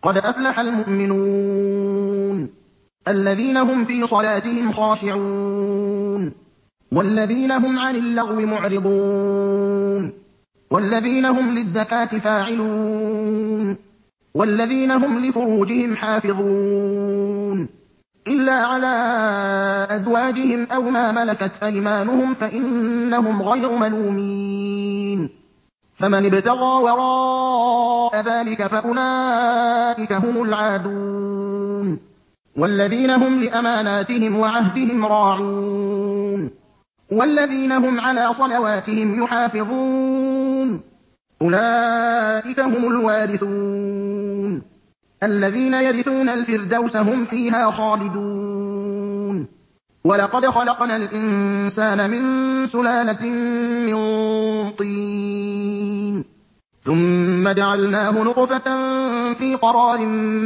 قد أفلح المؤمنون الذين هم في صلاتهم خاشعون والذين هم عن اللغو معرضون والذين هم للزكاة فاعلون والذين هم لفروجهم حافظون إلا على أزواجهم أو ما ملكت أيمانهم فإنهم غير ملومين فمن ابتغى وراء ذلك فأولئك هم العادون والذين هم لأماناتهم وعهدهم راعون والذين هم على صلواتهم يحافظون أولئك هم الوارثون الذين يرثون الفردوس هم فيها خالدون ولقد خلقنا الإنسان من سلالة من طين ثم جعلناه نطفة في قرار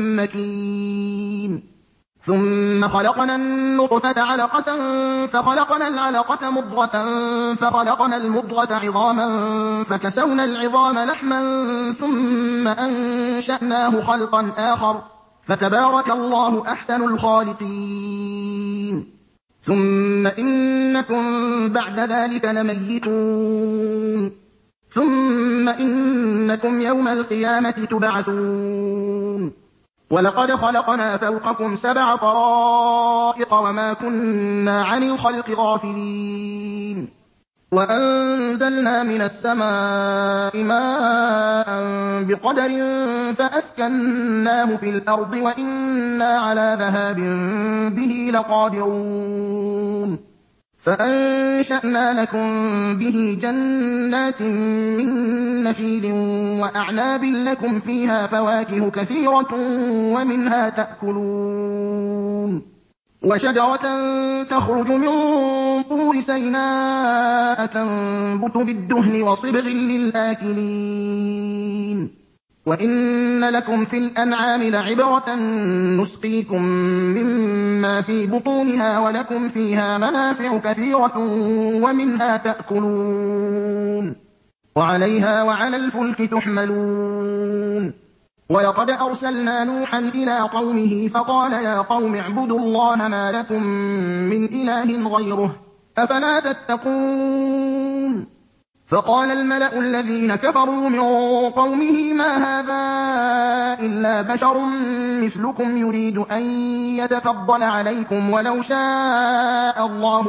مكين ثم خلقنا النطفة علقة فخلقنا العلقة مضغة فخلقنا المضغة عظاما فكسونا العظام لحما ثم أنشأناه خلقا آخر فتبارك الله أحسن الخالقين ثم إنكم بعد ذلك لميتون ثم إنكم يوم القيامة تبعثون ولقد خلقنا فوقكم 7 طرائق وما كنا عن الخلق غافلين وأنزلنا من السماء ماء بقدر فأسكناه في الأرض وإنا على ذهاب به لقادرون فأنشأنا لكم به جنات من نخيل وأعناب لكم فيها فواكه كثيرة ومنها تأكلون وشجرة تخرج من طور سيناء تنبت بالدهن وصبغ للآكلين وإن لكم في الأنعام لعبرة نسقيكم مما في بطونها ولكم فيها منافع كثيرة ومنها تأكلون وعليها وعلى الفلك تحملون ولقد أرسلنا نوحا إلى قومه فقال يا قوم اعبدوا الله ما لكم من إله غيره أفلا تتقون فقال الملأ الذين كفروا من قومه ما هذا إلا بشر مثلكم يريد أن يتفضل عليكم ولو شاء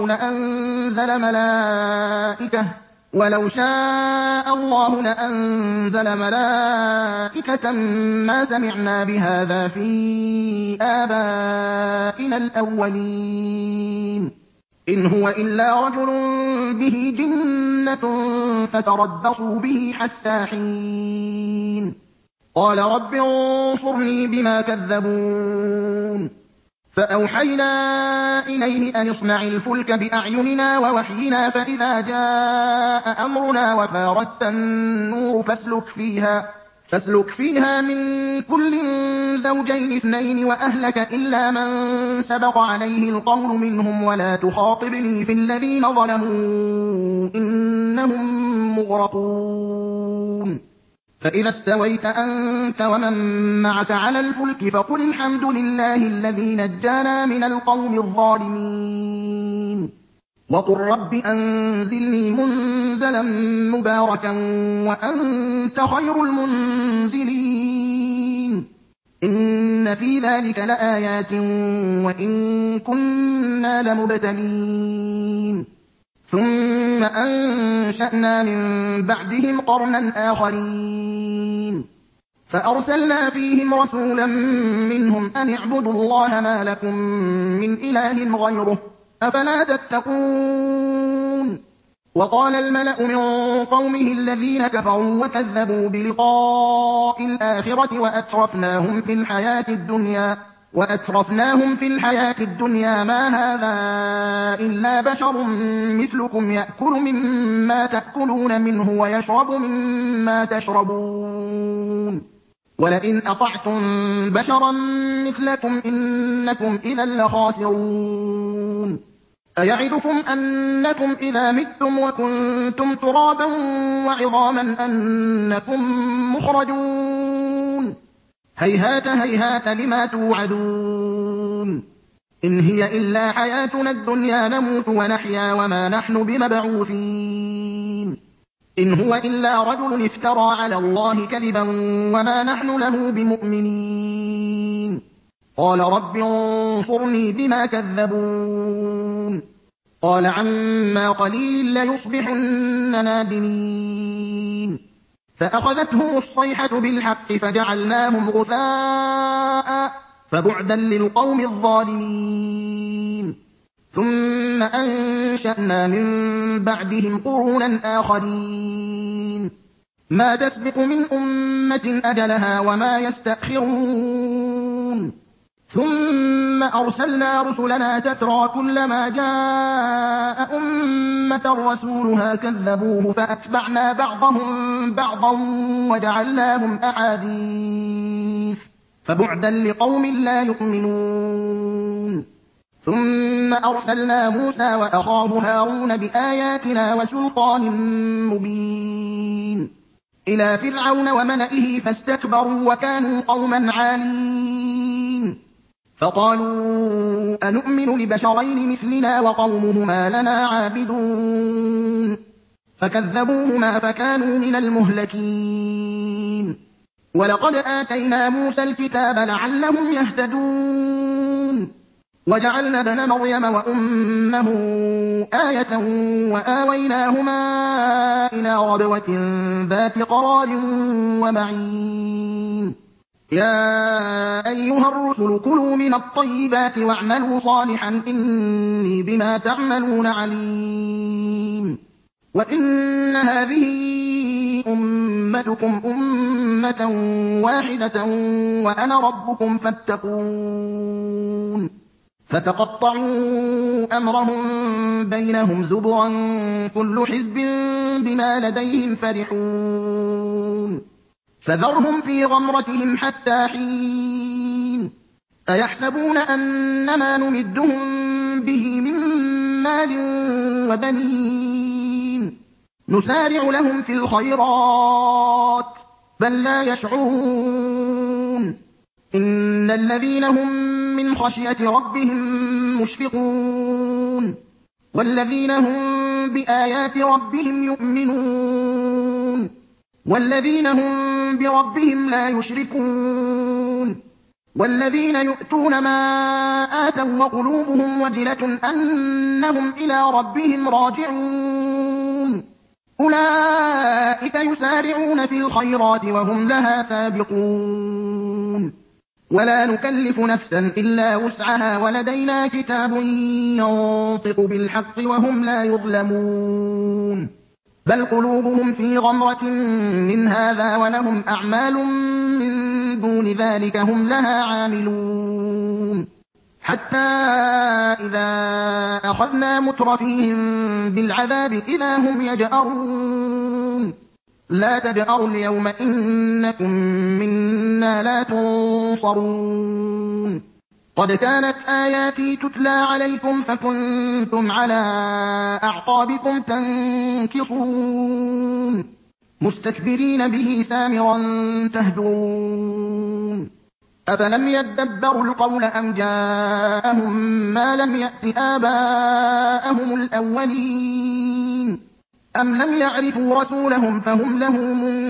الله لأنزل ملائكة ما سمعنا بهذا في آبائنا الأولين إن هو إلا رجل به جنة فتربصوا به حتى حين قال رب انصرني بما كذبون فأوحينا إليه أن اصنع الفلك بأعيننا ووحينا فإذا جاء أمرنا وفاردت النور فاسلك فيها من كل زوجين 2 وأهلك إلا من سبق عليه القول منهم ولا تخاطبني في الذين ظلموا إنهم مغرقون فإذا استويت أنت ومن معك على الفلك فقل الحمد لله الذي نجانا من القوم الظالمين وقل رب أنزلني منزلا مباركا وأنت خير المنزلين إن في ذلك لآيات وإن كنا لمبتلين ثم أنشأنا من بعدهم قرنا آخرين فأرسلنا فيهم رسولا منهم أن اعبدوا الله ما لكم من إله غيره أفلا تتقون وقال الملأ من قومه الذين كفروا وكذبوا بلقاء الآخرة وأترفناهم في الحياة الدنيا ما هذا إلا بشر مثلكم يأكل مما تأكلون منه ويشرب مما تشربون ولئن أطعتم بشرا مثلكم إنكم إذا لخاسرون أيعدكم أنكم إذا متم وكنتم ترابا وعظاما أنكم مخرجون هَيْهَاتَ هَيْهَاتَ لِمَا تُوعَدُونَ إِنْ هِيَ إِلَّا حَيَاتُنَا الدُّنْيَا نَمُوتُ وَنَحْيَا وَمَا نَحْنُ بِمَبْعُوثِينَ إِنْ هُوَ إِلَّا رَجُلٌ افْتَرَىٰ عَلَى اللَّهِ كَذِبًا وَمَا نَحْنُ لَهُ بِمُؤْمِنِينَ قَالَ رَبِّ انصُرْنِي بِمَا كَذَّبُونِ قَالَ عَمَّا قَلِيلٍ لَّيُصْبِحُنَّ نَادِمِينَ فَأَخَذَتْهُمُ الصَّيْحَةُ بِالْحَقِّ فَجَعَلْنَاهُمْ غُثَاءً فَبُعْدًا لِّلْقَوْمِ الظَّالِمِينَ ثُمَّ أَنشَأْنَا مِن بَعْدِهِمْ قُرُونًا آخَرِينَ مَا تَسْبِقُ مِنْ أُمَّةٍ أَجَلَهَا وَمَا يَسْتَأْخِرُونَ ثُمَّ أَرْسَلْنَا رُسُلَنَا تَتْرَىٰ كُلَّمَا جَاءَ أُمَّةً رَّسُولُهَا كَذَّبُوهُ فَأَتْبَعْنَا بَعْضَهُم بَعْضًا وَجَعَلْنَاهُمْ أَحَادِيثَ فَبُعْدًا لِّقَوْمٍ لَّا يُؤْمِنُونَ ثُمَّ أَرْسَلْنَا مُوسَىٰ وَأَخَاهُ هَارُونَ بِآيَاتِنَا وَسُلْطَانٍ مُّبِينٍ إِلَىٰ فِرْعَوْنَ وَمَلَئِهِ فَاسْتَكْبَرُوا وَكَانُوا قَوْمًا عَالِينَ فَقَالُوا أَنُؤْمِنُ لِبَشَرَيْنِ مِثْلِنَا وَقَوْمُهُمَا لَنَا عَابِدُونَ فَكَذَّبُوهُمَا فَكَانُوا مِنَ الْمُهْلَكِينَ وَلَقَدْ آتَيْنَا مُوسَى الْكِتَابَ لَعَلَّهُمْ يَهْتَدُونَ وَجَعَلْنَا ابْنَ مَرْيَمَ وَأُمَّهُ آيَةً وَآوَيْنَاهُمَا إِلَىٰ رَبْوَةٍ ذَاتِ قَرَارٍ وَمَعِينٍ يَا أَيُّهَا الرُّسُلُ كُلُوا مِنَ الطَّيِّبَاتِ وَاعْمَلُوا صَالِحًا إِنِّي بِمَا تَعْمَلُونَ عَلِيمٌ وَإِنَّ هَٰذِهِ أُمَّتُكُمْ أُمَّةً وَاحِدَةً وَأَنَا رَبُّكُمْ فَاتَّقُونِ فَتَقَطَّعُوا أَمْرَهُم بَيْنَهُمْ زُبُرًا ۖ كُلُّ حِزْبٍ بِمَا لَدَيْهِمْ فَرِحُونَ فَذَرْهُمْ فِي غَمْرَتِهِمْ حَتَّىٰ حِينٍ أَيَحْسَبُونَ أَنَّمَا نُمِدُّهُم بِهِ مِن مَّالٍ وَبَنِينَ نُسَارِعُ لَهُمْ فِي الْخَيْرَاتِ بَل لَّا يَشْعُرُونَ إِنَّ الَّذِينَ هُم مِّنْ خَشْيَةِ رَبِّهِم مُّشْفِقُونَ وَالَّذِينَ هُم بِآيَاتِ رَبِّهِمْ يُؤْمِنُونَ وَالَّذِينَ هُم بِرَبِّهِمْ لَا يُشْرِكُونَ وَالَّذِينَ يُؤْتُونَ مَا آتَوا وَقُلُوبُهُمْ وَجِلَةٌ أَنَّهُمْ إِلَىٰ رَبِّهِمْ راجعون أُولَٰئِكَ يُسَارِعُونَ فِي الْخَيْرَاتِ وَهُمْ لَهَا سَابِقُونَ وَلَا نُكَلِّفُ نَفْسًا إِلَّا وُسْعَهَا وَلَدَيْنَا كِتَابٌ يَنطِقُ بِالْحَقِّ وَهُمْ لَا يُظْلَمُونَ بَلْ قُلُوبُهُمْ فِي غَمْرَةٍ مِّنْ هَٰذَا وَلَهُمْ أَعْمَالٌ مِّن دُونِ ذَٰلِكَ هُمْ لَهَا عَامِلُونَ حَتَّىٰ إِذَا أَخَذْنَا مُتْرَفِيهِم بِالْعَذَابِ إِذَا هُمْ يَجْأَرُونَ لَا تَجْأَرُوا الْيَوْمَ إِنَّكُم مِّنَّا لَا تُنصَرُونَ قَدْ كَانَتْ آيَاتِي تُتْلَىٰ عَلَيْكُمْ فَكُنتُمْ عَلَىٰ أَعْقَابِكُمْ تَنكِصُونَ مُسْتَكْبِرِينَ بِهِ سَامِرًا تَهْجُرُونَ أَفَلَمْ يَدَّبَّرُوا الْقَوْلَ أَمْ جَاءَهُم مَّا لَمْ يَأْتِ آبَاءَهُمُ الْأَوَّلِينَ أَمْ لَمْ يَعْرِفُوا رَسُولَهُمْ فَهُمْ لَهُ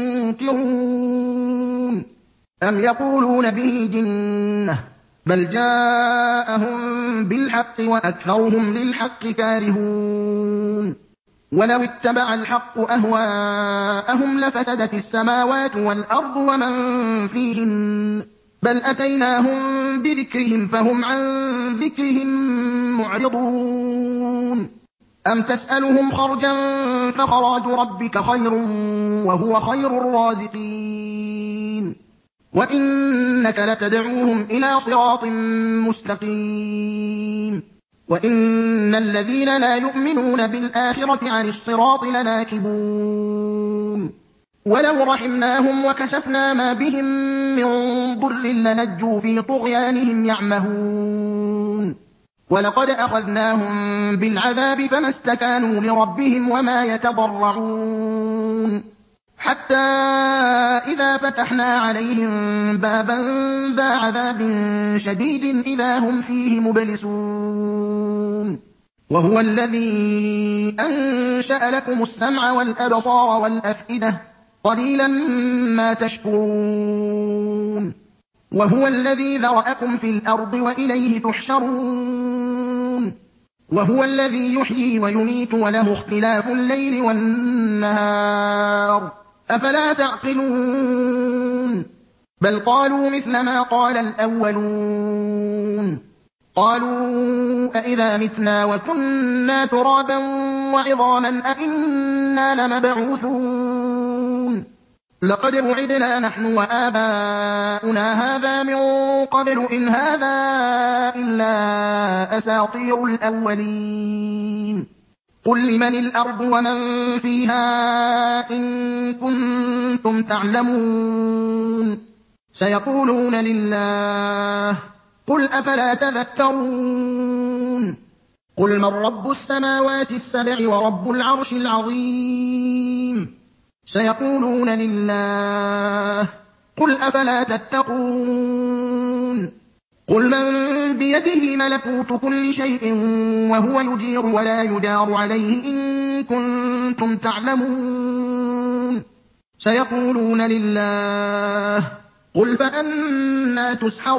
مُنكِرُونَ أَمْ يَقُولُونَ بِهِ جِنَّةٌ بَلْ جَاءَهُم بِالْحَقِّ وَأَكْثَرُهُمْ لِلْحَقِّ كَارِهُونَ وَلَوِ اتَّبَعَ الْحَقُّ أَهْوَاءَهُمْ لَفَسَدَتِ السَّمَاوَاتُ وَالْأَرْضُ وَمَن فِيهِنَّ بَلْ أَتَيْنَاهُم بِذِكْرِهِمْ فَهُمْ عَن ذِكْرِهِم مُّعْرِضُونَ أَمْ تَسْأَلُهُمْ خَرْجًا فَخَرَاجُ رَبِّكَ خَيْرٌ وَهُوَ خَيْرُ الرَّازِقِينَ وَإِنَّكَ لَتَدْعُوهُمْ إِلَىٰ صِرَاطٍ مُّسْتَقِيمٍ وَإِنَّ الَّذِينَ لَا يُؤْمِنُونَ بِالْآخِرَةِ عَنِ الصِّرَاطِ لَنَاكِبُونَ وَلَوْ رَحِمْنَاهُمْ وَكَشَفْنَا مَا بِهِم مِّن ضُرٍّ لَّنَجُّوا فِي طُغْيَانِهِمْ يَعْمَهُونَ وَلَقَدْ أَخَذْنَاهُم بِالْعَذَابِ فَمَا اسْتَكَانُوا لِرَبِّهِمْ وَمَا يَتَضَرَّعُونَ حتى إذا فتحنا عليهم بابا ذا عذاب شديد إذا هم فيه مبلسون وهو الذي أنشأ لكم السمع والأبصار والأفئدة قليلا ما تشكرون وهو الذي ذرأكم في الأرض وإليه تحشرون وهو الذي يحيي ويميت وله اختلاف الليل والنهار أفلا تعقلون بل قالوا مثل ما قال الأولون قالوا أئذا متنا وكنا ترابا وعظاما أئنا لمبعوثون لقد وعدنا نحن وآباؤنا هذا من قبل إن هذا إلا أساطير الأولين قل لمن الأرض ومن فيها إن كنتم تعلمون سيقولون لله قل أفلا تذكرون قل من رب السماوات السبع ورب العرش العظيم سيقولون لله قل أفلا تتقون قل من بيده ملكوت كل شيء وهو يجير ولا يجار عليه إن كنتم تعلمون سيقولون لله قل فأنى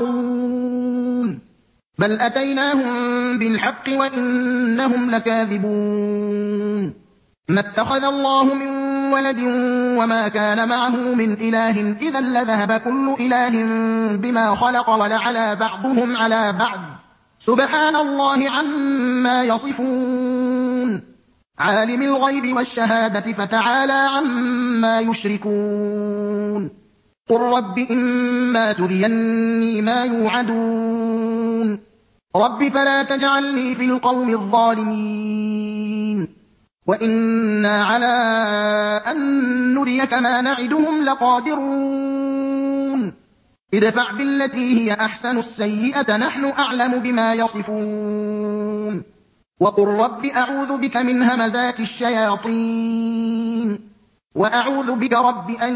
تسحرون بل أتيناهم بالحق وإنهم لكاذبون ما اتخذ الله من ولد وما كان معه من إله إذا لذهب كل إله بما خلق ولعلى بعضهم على بعض سبحان الله عما يصفون عالم الغيب والشهادة فتعالى عما يشركون قل رب إما تريني ما يوعدون رب فلا تجعلني في القوم الظالمين وإنا على أن نريك ما نعدهم لقادرون ادفع بالتي هي أحسن السيئة نحن أعلم بما يصفون وقل رب أعوذ بك من همزات الشياطين وأعوذ بك رب أن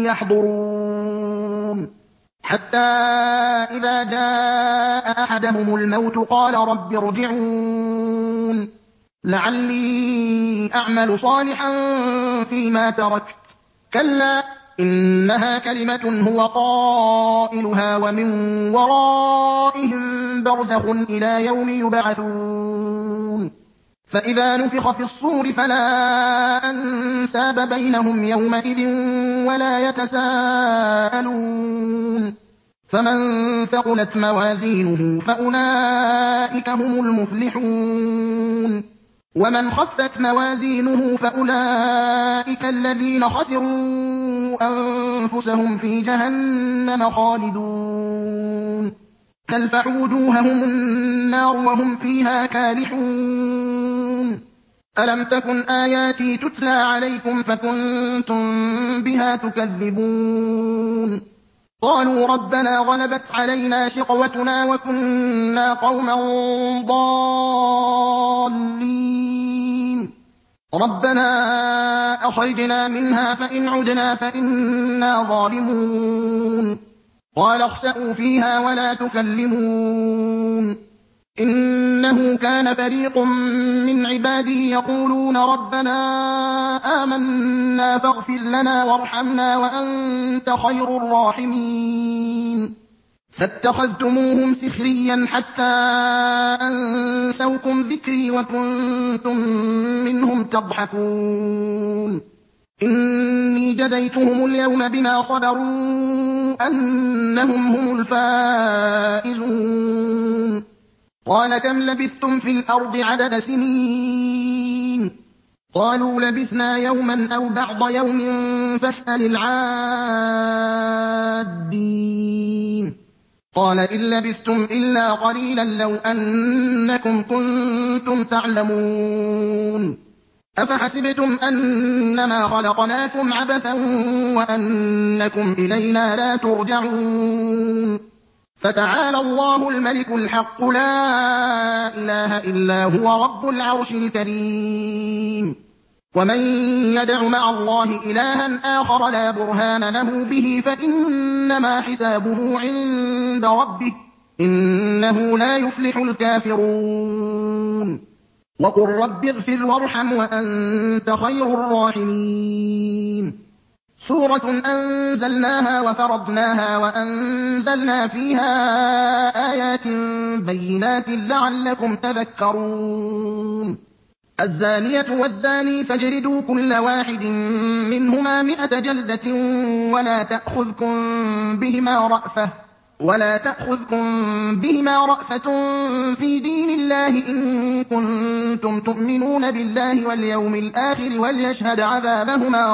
يحضرون حتى إذا جاء أحدهم الموت قال رب ارجعون لعلي أعمل صالحا فيما تركت كلا إنها كلمة هو قائلها ومن ورائهم برزخ إلى يوم يبعثون فإذا نفخ في الصور فلا أنساب بينهم يومئذ ولا يتساءلون فمن ثقلت موازينه فأولئك هم المفلحون ومن خفت موازينه فأولئك الذين خسروا أنفسهم في جهنم خالدون تلفح وجوههم النار وهم فيها كالحون ألم تكن آياتي تتلى عليكم فكنتم بها تكذبون قالوا ربنا غلبت علينا شقوتنا وكنا قوما ضالين ربنا أخرجنا منها فإن عدنا فإنا ظالمون قال اخسئوا فيها ولا تكلمون إنه كان فريق من عبادي يقولون ربنا آمنا فاغفر لنا وارحمنا وأنت خير الراحمين فاتخذتموهم سخريا حتى أنسوكم ذكري وكنتم منهم تضحكون إني جزيتهم اليوم بما صبروا أنهم هم الفائزون قال كم لبثتم في الأرض عدد سنين قالوا لبثنا يوما أو بعض يوم فاسأل العادين قال إن لبثتم إلا قليلا لو أنكم كنتم تعلمون أفحسبتم أنما خلقناكم عبثا وأنكم إلينا لا ترجعون فتعالى الله الملك الحق لا إله إلا هو رب العرش الكريم ومن يدع مع الله إلها آخر لا برهان له به فإنما حسابه عند ربه إنه لا يفلح الكافرون وقل رب اغفر وارحم وأنت خير الراحمين سورة أنزلناها وفرضناها وأنزلنا فيها آيات بينات لعلكم تذكرون الزانية والزاني فاجلدوا كل واحد منهما 100 جلدة ولا تأخذكم بهما رأفة في دين الله إن كنتم تؤمنون بالله واليوم الآخر وليشهد عذابهما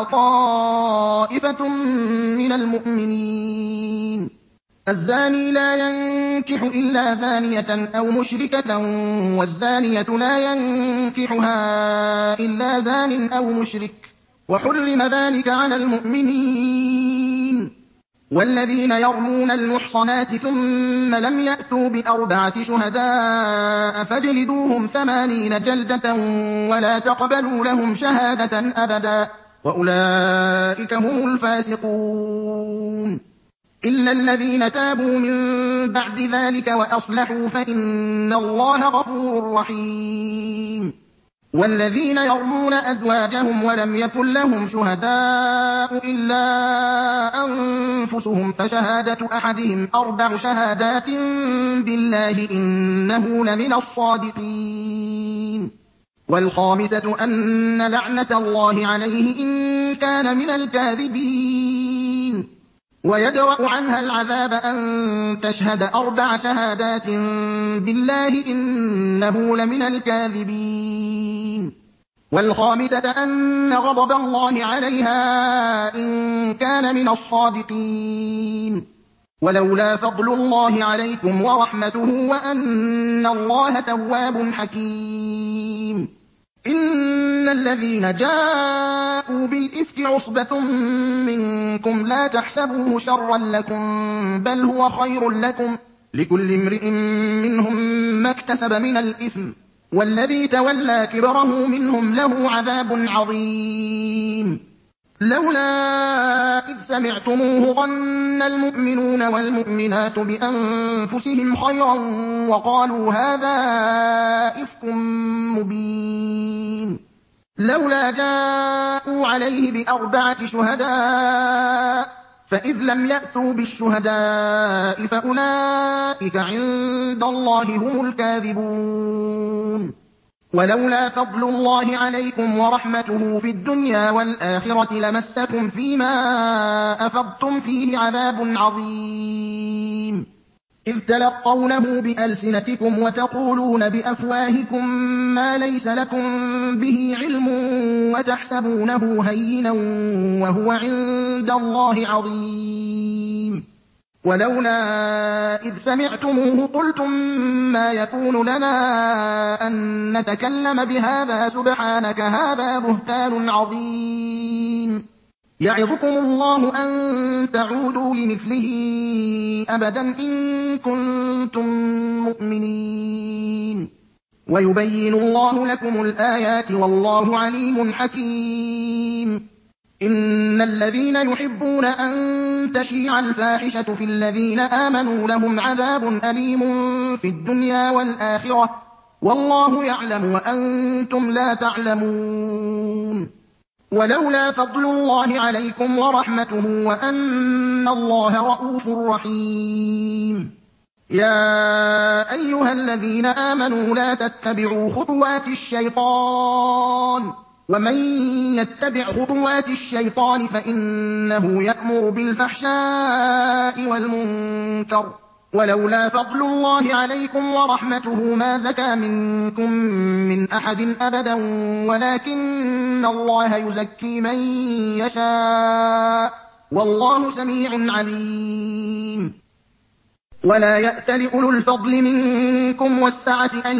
طائفة من المؤمنين الزاني لا ينكح إلا زانية أو مشركة والزانية لا ينكحها إلا زان أو مشرك وحرم ذلك على المؤمنين والذين يرمون المحصنات ثم لم يأتوا ب4 شهداء فاجلدوهم 80 جلدة ولا تقبلوا لهم شهادة أبدا وأولئك هم الفاسقون إلا الذين تابوا من بعد ذلك وأصلحوا فإن الله غفور رحيم والذين يرمون أزواجهم ولم يكن لهم شهداء إلا أنفسهم فشهادة أحدهم 4 شهادات بالله إنه لمن الصادقين والخامسة أن لعنة الله عليه إن كان من الكاذبين ويدرأ عنها العذاب أن تشهد 4 شهادات بالله إنه لمن الكاذبين والخامسة أن غضب الله عليها إن كان من الصادقين ولولا فضل الله عليكم ورحمته وأن الله تواب حكيم إن الذين جاءوا بالإفك عصبة منكم لا تحسبوه شرا لكم بل هو خير لكم لكل امرئ منهم ما اكتسب من الإثم والذي تولى كبره منهم له عذاب عظيم لولا إذ سمعتموه ظن المؤمنون والمؤمنات بأنفسهم خيرا وقالوا هذا إفك مبين لولا جاءوا عليه ب4 شهداء فإذ لم يأتوا بالشهداء فأولئك عند الله هم الكاذبون ولولا فضل الله عليكم ورحمته في الدنيا والآخرة لمسكم فيما أفضتم فيه عذاب عظيم إذ تلقونه بألسنتكم وتقولون بأفواهكم ما ليس لكم به علم وتحسبونه هينا وهو عند الله عظيم ولولا إذ سمعتموه قلتم ما يكون لنا أن نتكلم بهذا سبحانك هذا بهتان عظيم يعظكم الله أن تعودوا لمثله أبدا إن كنتم مؤمنين ويبين الله لكم الآيات والله عليم حكيم إن الذين يحبون أن تشيع الفاحشة في الذين آمنوا لهم عذاب أليم في الدنيا والآخرة والله يعلم وأنتم لا تعلمون ولولا فضل الله عليكم ورحمته وأن الله رءوف رحيم يا أيها الذين آمنوا لا تتبعوا خطوات الشيطان ومن يتبع خطوات الشيطان فإنه يأمر بالفحشاء والمنكر ولولا فضل الله عليكم ورحمته ما زكى منكم من أحد أبدا ولكن الله يزكي من يشاء والله سميع عليم ولا يأتل أولو الفضل منكم والسعة أن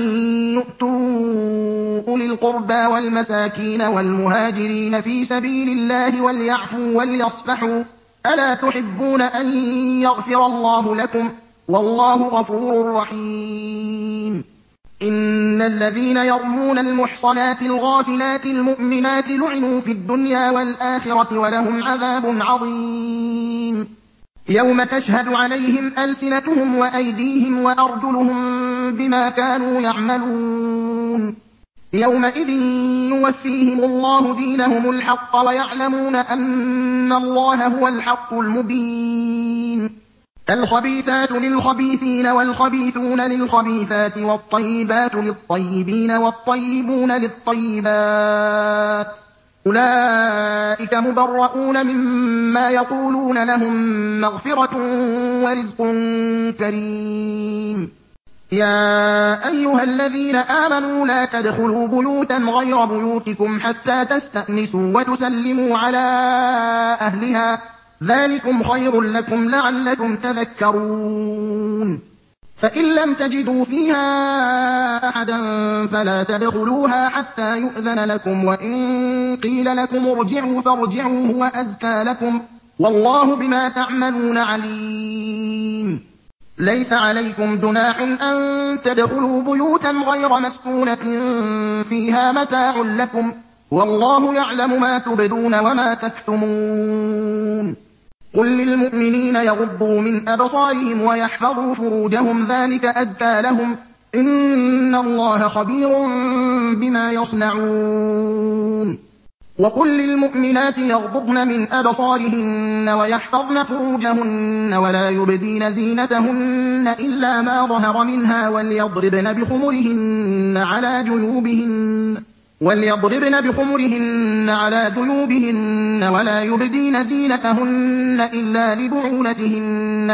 يؤتوا أولي القربى والمساكين والمهاجرين في سبيل الله وليعفوا وليصفحوا ألا تحبون أن يغفر الله لكم والله غفور رحيم إن الذين يرمون المحصنات الغافلات المؤمنات لعنوا في الدنيا والآخرة ولهم عذاب عظيم يوم تشهد عليهم ألسنتهم وأيديهم وأرجلهم بما كانوا يعملون يومئذ يوفيهم الله دينهم الحق ويعلمون أن الله هو الحق المبين الخبيثات للخبيثين والخبيثون للخبيثات والطيبات للطيبين والطيبون للطيبات أولئك مبرؤون مما يقولون لهم مغفرة ورزق كريم يا أيها الذين آمنوا لا تدخلوا بيوتا غير بيوتكم حتى تستأنسوا وتسلموا على أهلها ذلكم خير لكم لعلكم تذكرون فإن لم تجدوا فيها أحدا فلا تدخلوها حتى يؤذن لكم وإن قيل لكم ارجعوا فارجعوا هو أزكى لكم والله بما تعملون عليم ليس عليكم جناح أن تدخلوا بيوتا غير مسكونة فيها متاع لكم والله يعلم ما تبدون وما تكتمون قل للمؤمنين يغضوا من أبصارهم ويحفظوا فروجهم ذلك أزكى لهم إن الله خبير بما يصنعون وقل للمؤمنات يغضضن من أبصارهن ويحفظن فروجهن ولا يبدين زينتهن إلا ما ظهر منها وليضربن بخمرهن على جيوبهن ولا يبدين زينتهن إلا لبعولتهن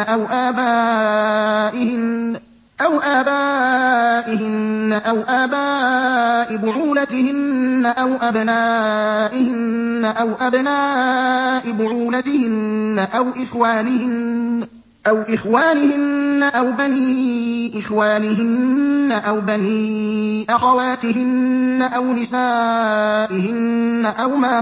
أو آبائهن أو آباء بعولتهن أو أبنائهن أو أبناء بعولتهن أو إخوانهن أو بني إخوانهن أو بني أخواتهن أو نسائهن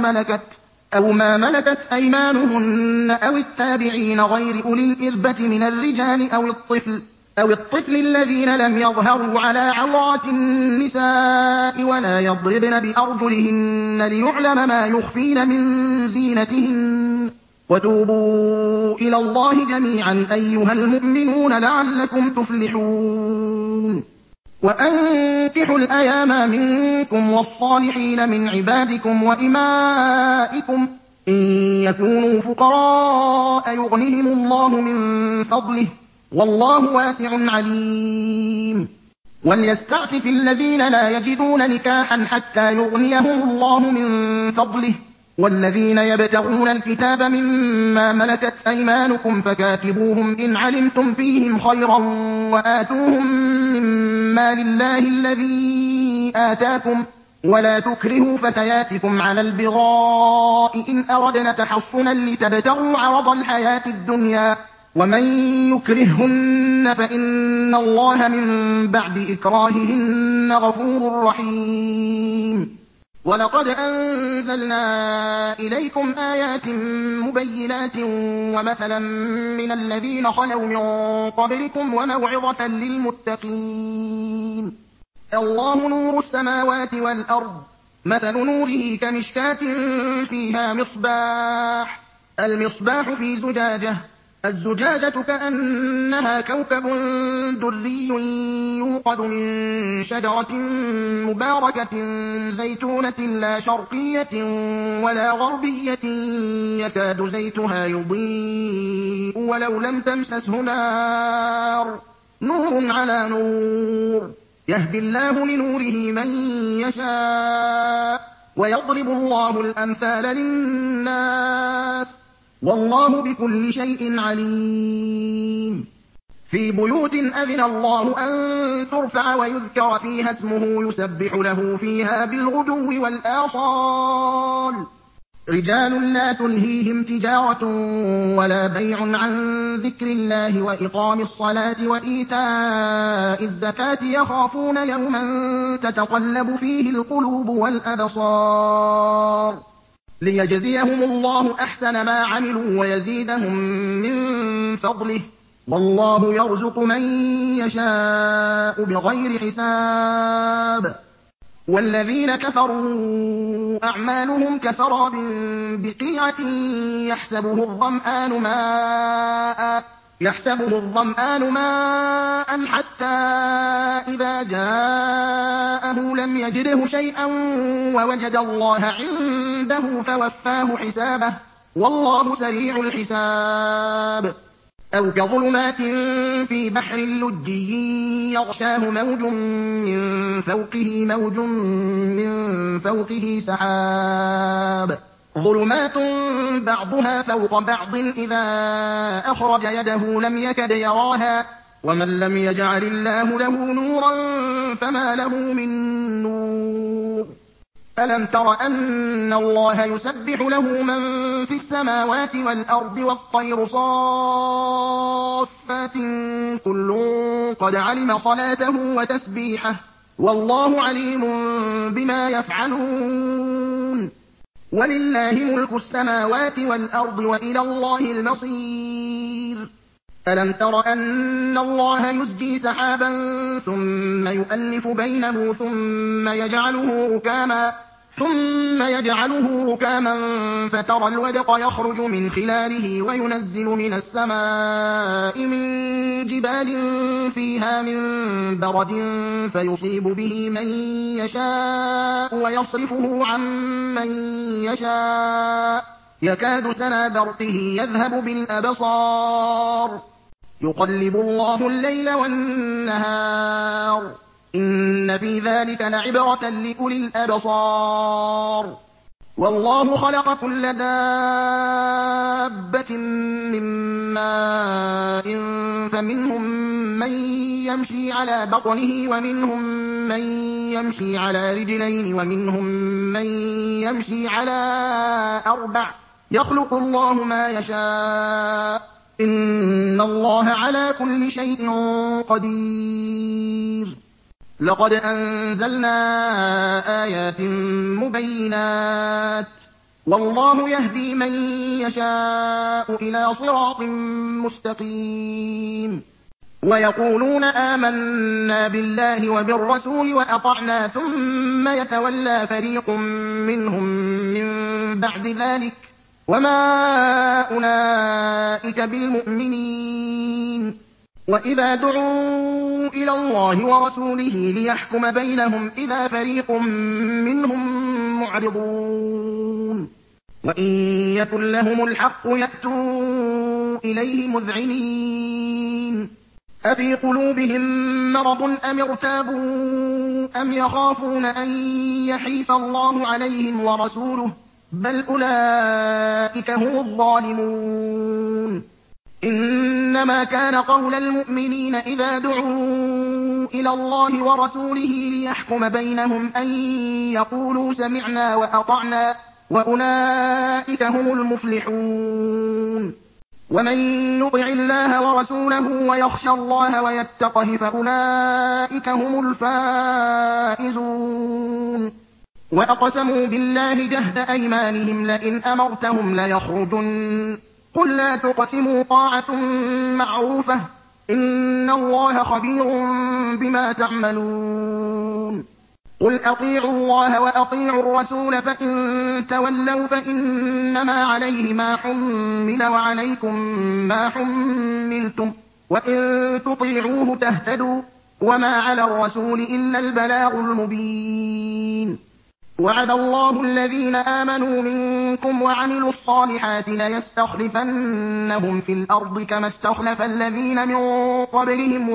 أو ما ملكت أيمانهن أو التابعين غير أولي الإربة من الرجال أو الطفل الذين لم يظهروا على عورات النساء ولا يضربن بأرجلهن ليعلم ما يخفين من زينتهن وتوبوا إلى الله جميعا أيها المؤمنون لعلكم تفلحون وأنكحوا الأيام منكم والصالحين من عبادكم وإمائكم إن يكونوا فقراء يغنهم الله من فضله والله واسع عليم وليستعفف الذين لا يجدون نكاحا حتى يغنيهم الله من فضله والذين يبتغون الكتاب مما ملكت أيمانكم فكاتبوهم إن علمتم فيهم خيرا وآتوهم مما لله الذي آتاكم ولا تكرهوا فتياتكم على البغاء إن أردنا تحصنا لتبتغوا عرض الحياة الدنيا ومن يكرههن فإن الله من بعد إكراههن غفور رحيم ولقد أنزلنا إليكم آيات مبينات ومثلا من الذين خلوا من قبلكم وموعظة للمتقين الله نور السماوات والأرض مثل نوره كمشكاة فيها مصباح المصباح في زجاجة الزجاجة كأنها كوكب دري يوقد من شجرة مباركة زيتونة لا شرقية ولا غربية يكاد زيتها يضيء ولو لم تمسسه نار نور على نور يهدي الله لنوره من يشاء ويضرب الله الأمثال للناس والله بكل شيء عليم في بيوت أذن الله أن ترفع ويذكر فيها اسمه يسبح له فيها بالغدو والآصال رجال لا تلهيهم تجارة ولا بيع عن ذكر الله وإقام الصلاة وإيتاء الزكاة يخافون يوما تتقلب فيه القلوب والأبصار ليجزيهم الله أحسن ما عملوا ويزيدهم من فضله وَاللَّهُ يَرْزُقُ مَن يَشَاءُ بِغَيْرِ حِسَابٍ وَالَّذِينَ كَفَرُوا أَعْمَالُهُمْ كَسَرَابٍ بِقِيعَةٍ يَحْسَبُهُ الظَّمْآنُ مَاءً حَتَّىٰ إِذَا جَاءَهُ لَمْ يَجِدْهُ شَيْئًا وَوَجَدَ اللَّهَ عِندَهُ فَوَفَّاهُ حِسَابَهُ ۗ وَاللَّهُ سَرِيعُ الْحِسَابِ أَوْ كَظُلُمَاتٍ فِي بَحْرٍ لُّجِّيٍّ يَغْشَاهُ مَوْجٌ مِّن فَوْقِهِ مَوْجٌ مِّن فَوْقِهِ سَحَابٌ ظُلُمَاتٌ بَعْضُهَا فَوْقَ بَعْضٍ إِذَا أَخْرَجَ يَدَهُ لَمْ يَكَدْ يَرَاهَا ۗ وَمَن لَّمْ يَجْعَلِ اللَّهُ لَهُ نُورًا فَمَا لَهُ مِن نُّورٍ أَلَمْ تَرَ أَنَّ اللَّهَ يُسَبِّحُ لَهُ مَن فِي السَّمَاوَاتِ وَالْأَرْضِ وَالطَّيْرُ صَافَّاتٍ ۖ كُلٌّ قَدْ عَلِمَ صَلَاتَهُ وَتَسْبِيحَهُ ۗ وَاللَّهُ عَلِيمٌ بِمَا يَفْعَلُونَ وَلِلَّهِ مُلْكُ السَّمَاوَاتِ وَالْأَرْضِ وَإِلَى اللَّهِ الْمَصِيرُ أَلَمْ تَرَ أَنَّ اللَّهَ يُزْجِي سَحَابًا ثُمَّ يُؤَلِّفُ بَيْنَهُ ثُمَّ يَجْعَلُهُ رُكَامًا فَتَرَى الْوَدْقَ يَخْرُجُ مِنْ خِلَالِهِ وَيُنَزِّلُ مِنَ السَّمَاءِ مِن جِبَالٍ فِيهَا مِن بَرَدٍ فَيُصِيبُ بِهِ مَن يَشَاءُ وَيَصْرِفُهُ عَن مَّن يَشَاءُ يَكَادُ سَنَا بَرْقِهِ يَذْهَبُ بِالْأَبْصَارِ يُقَلِّبُ اللَّهُ اللَّيْلَ وَالنَّهَارَ ۚ إِنَّ فِي ذَٰلِكَ لَعِبْرَةً لِّأُولِي الْأَبْصَارِ وَاللَّهُ خَلَقَ كُلَّ دَابَّةٍ مِّن مَّاءٍ فَمِنْهُم مَّن يَمْشِي عَلَىٰ بَطْنِهِ وَمِنْهُم مَّن يَمْشِي عَلَىٰ رِجْلَيْنِ وَمِنْهُم مَّن يَمْشِي عَلَىٰ أَرْبَعٍ ۚ يَخْلُقُ اللَّهُ مَا يَشَاءُ ۚ إِنَّ اللَّهَ عَلَىٰ كُلِّ شَيْءٍ قَدِيرٌ لَقَدْ أَنزَلْنَا آيَاتٍ مُّبَيِّنَاتٍ ۚ وَاللَّهُ يَهْدِي مَن يَشَاءُ إِلَىٰ صِرَاطٍ مُّسْتَقِيمٍ وَيَقُولُونَ آمَنَّا بِاللَّهِ وَبِالرَّسُولِ وَأَطَعْنَا ثُمَّ يَتَوَلَّىٰ فَرِيقٌ مِّنْهُم مِّن بَعْدِ ذَٰلِكَ ۚ وَمَا أُولَٰئِكَ بِالْمُؤْمِنِينَ وَإِذَا دُعُوا إِلَى اللَّهِ وَرَسُولِهِ لِيَحْكُمَ بَيْنَهُمْ إِذَا فَرِيقٌ مِّنْهُم مُّعْرِضُونَ وَإِن يَكُن لَّهُمُ الْحَقُّ يَأْتُوا إِلَيْهِ مُذْعِنِينَ أَفِي قُلُوبِهِم مَّرَضٌ أَمِ ارْتَابُوا أَمْ يَخَافُونَ أَن يَحِيفَ اللَّهُ عَلَيْهِمْ وَرَسُولُهُ ۚ بَلْ أُولَٰئِكَ هُمُ الظَّالِمُونَ إِنَّمَا كَانَ قَوْلَ الْمُؤْمِنِينَ إِذَا دُعُوا إِلَى اللَّهِ وَرَسُولِهِ لِيَحْكُمَ بَيْنَهُمْ أَن يَقُولُوا سَمِعْنَا وَأَطَعْنَا ۚ وَأُولَٰئِكَ هُمُ المفلحون وَمَن يُطِعِ اللَّهَ وَرَسُولَهُ وَيَخْشَ اللَّهَ وَيَتَّقْهِ فَأُولَٰئِكَ هُمُ الْفَائِزُونَ وَأَقْسَمُوا بِاللَّهِ جَهْدَ أَيْمَانِهِمْ لَئِنْ أَمَرْتَهُمْ لَيَخْرُجُنَّ ۖ قُل لَّا تُقْسِمُوا طَاعَةٌ مَّعْرُوفَةٌ ۚ إِنَّ اللَّهَ خَبِيرٌ بِمَا تَعْمَلُونَ قُلْ أَطِيعُوا اللَّهَ وَأَطِيعُوا الرَّسُولَ فَإِن تَوَلَّوْا فَإِنَّمَا عَلَيْهِ مَا حُمِّلَ وَعَلَيْكُم مَّا حُمِّلْتُمْ ۖ وَإِن تُطِيعُوهُ تَهْتَدُوا ۚ وَمَا عَلَى الرَّسُولِ إِلَّا الْبَلَاغُ الْمُبِينُ وَعَدَ اللَّهُ الَّذِينَ آمَنُوا مِنكُمْ وَعَمِلُوا الصَّالِحَاتِ لَيَسْتَخْلِفَنَّهُمْ فِي الْأَرْضِ كَمَا اسْتَخْلَفَ الَّذِينَ مِن قَبْلِهِمْ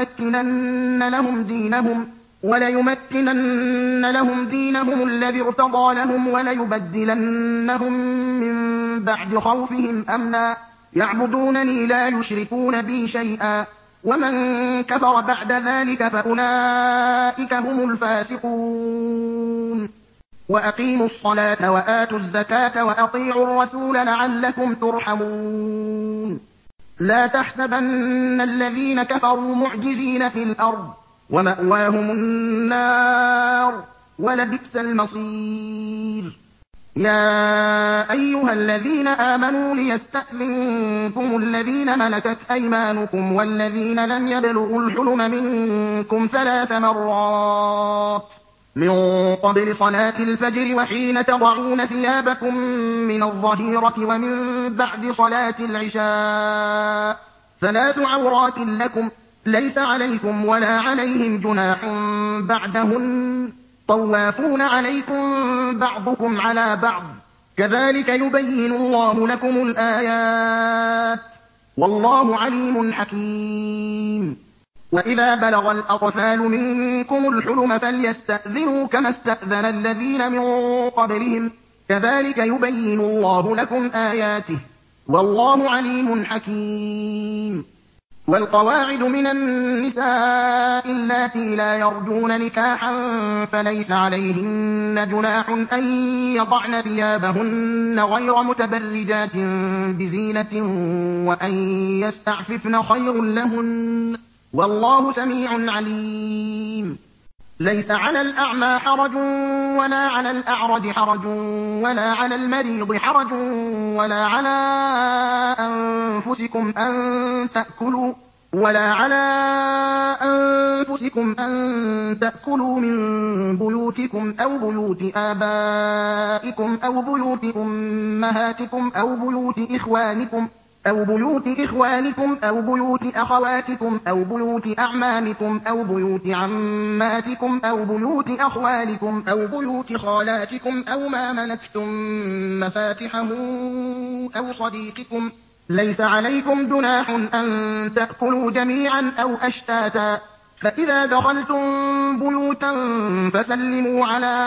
وَلَيُمَكِّنَنَّ لَهُمْ دِينَهُمُ الَّذِي ارْتَضَىٰ لَهُمْ وَلَيُبَدِّلَنَّهُم مِّن بَعْدِ خَوْفِهِمْ أَمْنًا يَعْبُدُونَنِي لَا يُشْرِكُونَ بِي شَيْئًا ۚ وَمَن كَفَرَ بَعْدَ ذَٰلِكَ فَأُولَٰئِكَ هُمُ الْفَاسِقُونَ وَأَقِيمُوا الصَّلَاةَ وَآتُوا الزَّكَاةَ وَأَطِيعُوا الرَّسُولَ لَعَلَّكُمْ تُرْحَمُونَ لَا تَحْسَبَنَّ الَّذِينَ كَفَرُوا مُعْجِزِينَ فِي الْأَرْضِ ۚ وَمَأْوَاهُمُ النَّارُ ۖ وَلَبِئْسَ الْمَصِيرُ يَا أَيُّهَا الَّذِينَ آمَنُوا لِيَسْتَأْذِنكُمُ الَّذِينَ مَلَكَتْ أَيْمَانُكُمْ وَالَّذِينَ لَمْ يَبْلُغُوا الْحُلُمَ مِنكُمْ 3 مرات من قبل صلاة الفجر وحين تضعون ثيابكم من الظهيرة ومن بعد صلاة العشاء 3 عورات لكم ليس عليكم ولا عليهم جناح بعدهن طوافون عليكم بعضكم على بعض كذلك يبين الله لكم الآيات والله عليم حكيم وإذا بلغ الأطفال منكم الحلم فليستأذنوا كما استأذن الذين من قبلهم كذلك يبين الله لكم آياته والله عليم حكيم والقواعد من النساء اللاتي لا يرجون نكاحا فليس عليهن جناح أن يضعن ثيابهن غير متبرجات بزينة وأن يستعففن خير لهن والله سميع عليم ليس على الأعمى حرج ولا على الأعرج حرج ولا على المريض حرج ولا على أنفسكم أن تأكلوا من بيوتكم أو بيوت آبائكم أو بيوت أمهاتكم أو بيوت إخوانكم أو بيوت أخواتكم أو بيوت أعمامكم أو بيوت عماتكم أو بيوت أخوالكم أو بيوت خالاتكم أو ما ملكتم مفاتحه أو صديقكم ليس عليكم جناح أن تأكلوا جميعا أو أشتاتا فإذا دخلتم بيوتا فسلموا على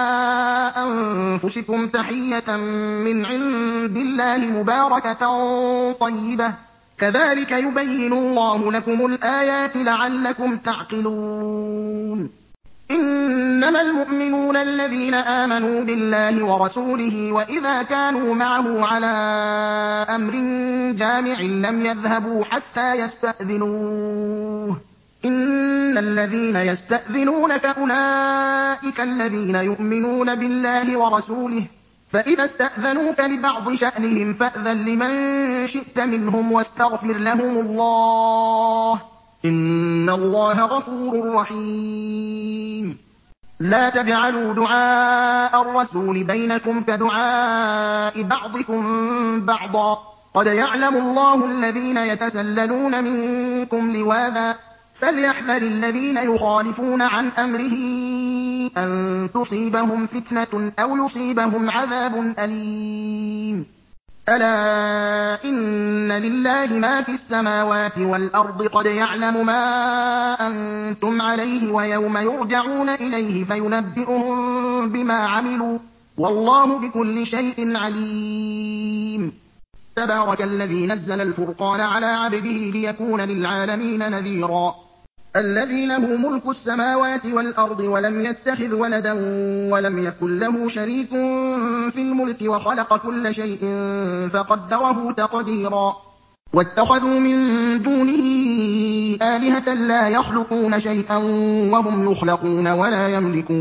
أنفسكم تحية من عند الله مباركة طيبة كذلك يبين الله لكم الآيات لعلكم تعقلون إنما المؤمنون الذين آمنوا بالله ورسوله وإذا كانوا معه على أمر جامع لم يذهبوا حتى يستأذنوه إن الذين يستأذنونك أولئك الذين يؤمنون بالله ورسوله فإذا استأذنوك لبعض شأنهم فأذن لمن شئت منهم واستغفر لهم الله إن الله غفور رحيم لا تجعلوا دعاء الرسول بينكم كدعاء بعضكم بعضا قد يعلم الله الذين يتسللون منكم لواذا فليحذر الذين يخالفون عن أمره أن تصيبهم فتنة أو يصيبهم عذاب أليم ألا إن لله ما في السماوات والأرض قد يعلم ما أنتم عليه ويوم يرجعون إليه فينبئهم بما عملوا والله بكل شيء عليم تبارك الذي نزل الفرقان على عبده ليكون للعالمين نذيرا الذي له ملك السماوات والأرض ولم يتخذ ولدا ولم يكن له شريك في الملك وخلق كل شيء فقدره تقديرا واتخذوا من دونه آلهة لا يخلقون شيئا وهم يخلقون ولا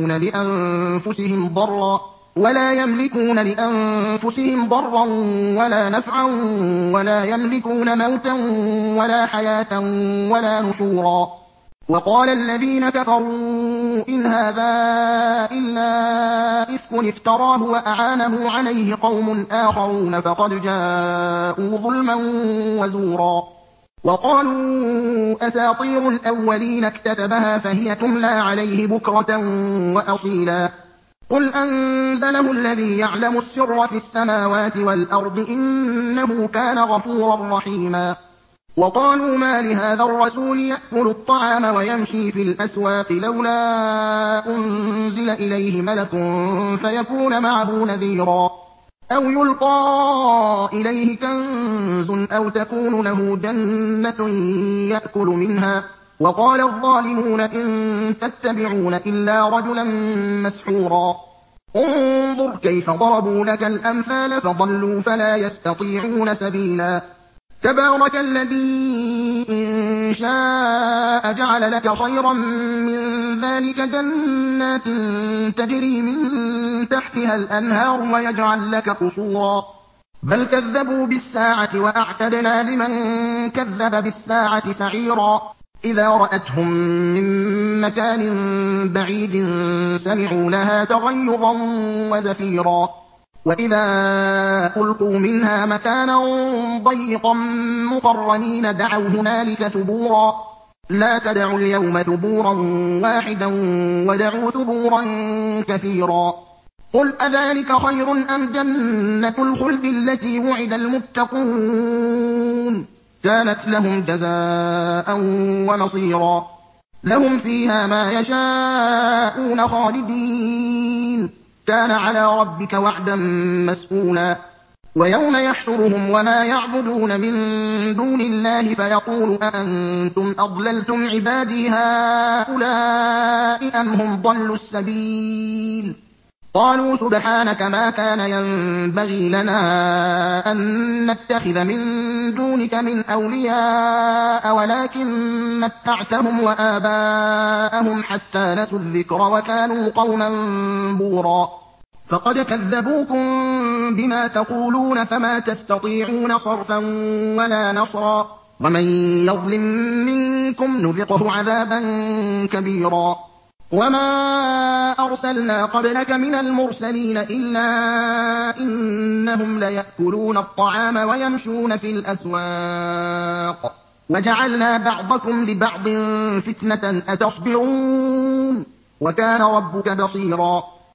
يملكون لأنفسهم ضرا ولا نفعا ولا يملكون موتا ولا حياة ولا نشورا وقال الذين كفروا إن هذا إلا إفك افتراه وأعانه عليه قوم آخرون فقد جاءوا ظلما وزورا وقالوا أساطير الأولين اكتتبها فهي تملى عليه بكرة وأصيلا قل أنزله الذي يعلم السر في السماوات والأرض إنه كان غفورا رحيما وقالوا ما لهذا الرسول يأكل الطعام ويمشي في الأسواق لولا أنزل إليه ملك فيكون معه نذيرا أو يلقى إليه كنز أو تكون له جنة يأكل منها وقال الظالمون إن تتبعون إلا رجلا مسحورا انظر كيف ضربوا لك الأمثال فضلوا فلا يستطيعون سبيلا تبارك الذي إن شاء جعل لك خيرا من ذلك جنات تجري من تحتها الأنهار ويجعل لك قصورا بل كذبوا بالساعة وأعتدنا لمن كذب بالساعة سعيرا إذا رأتهم من مكان بعيد سمعوا لها تغيظا وزفيرا وإذا ألقوا منها مكانا ضيقا مقرنين دعوا هنالك ثبورا لا تدعوا اليوم ثبورا واحدا ودعوا ثبورا كثيرا قل أذلك خير أم جنة الخلد التي وعد المتقون كانت لهم جزاء ومصيرا لهم فيها ما يشاءون خالدين كان على ربك وعدا مسئولا ويوم يحشرهم وما يعبدون من دون الله فيقول أأنتم أضللتم عبادي هؤلاء أم هم ضلوا السبيل قالوا سبحانك ما كان ينبغي لنا أن نتخذ من دونك من أولياء ولكن متعتهم وآباءهم حتى نسوا الذكر وكانوا قوما بورا فقد كذبوكم بما تقولون فما تستطيعون صرفا ولا نصرا ومن يظلم منكم نذقه عذابا كبيرا وما أرسلنا قبلك من المرسلين إلا إنهم ليأكلون الطعام ويمشون في الأسواق وجعلنا بعضكم لبعض فتنة أتصبرون وكان ربك بصيرا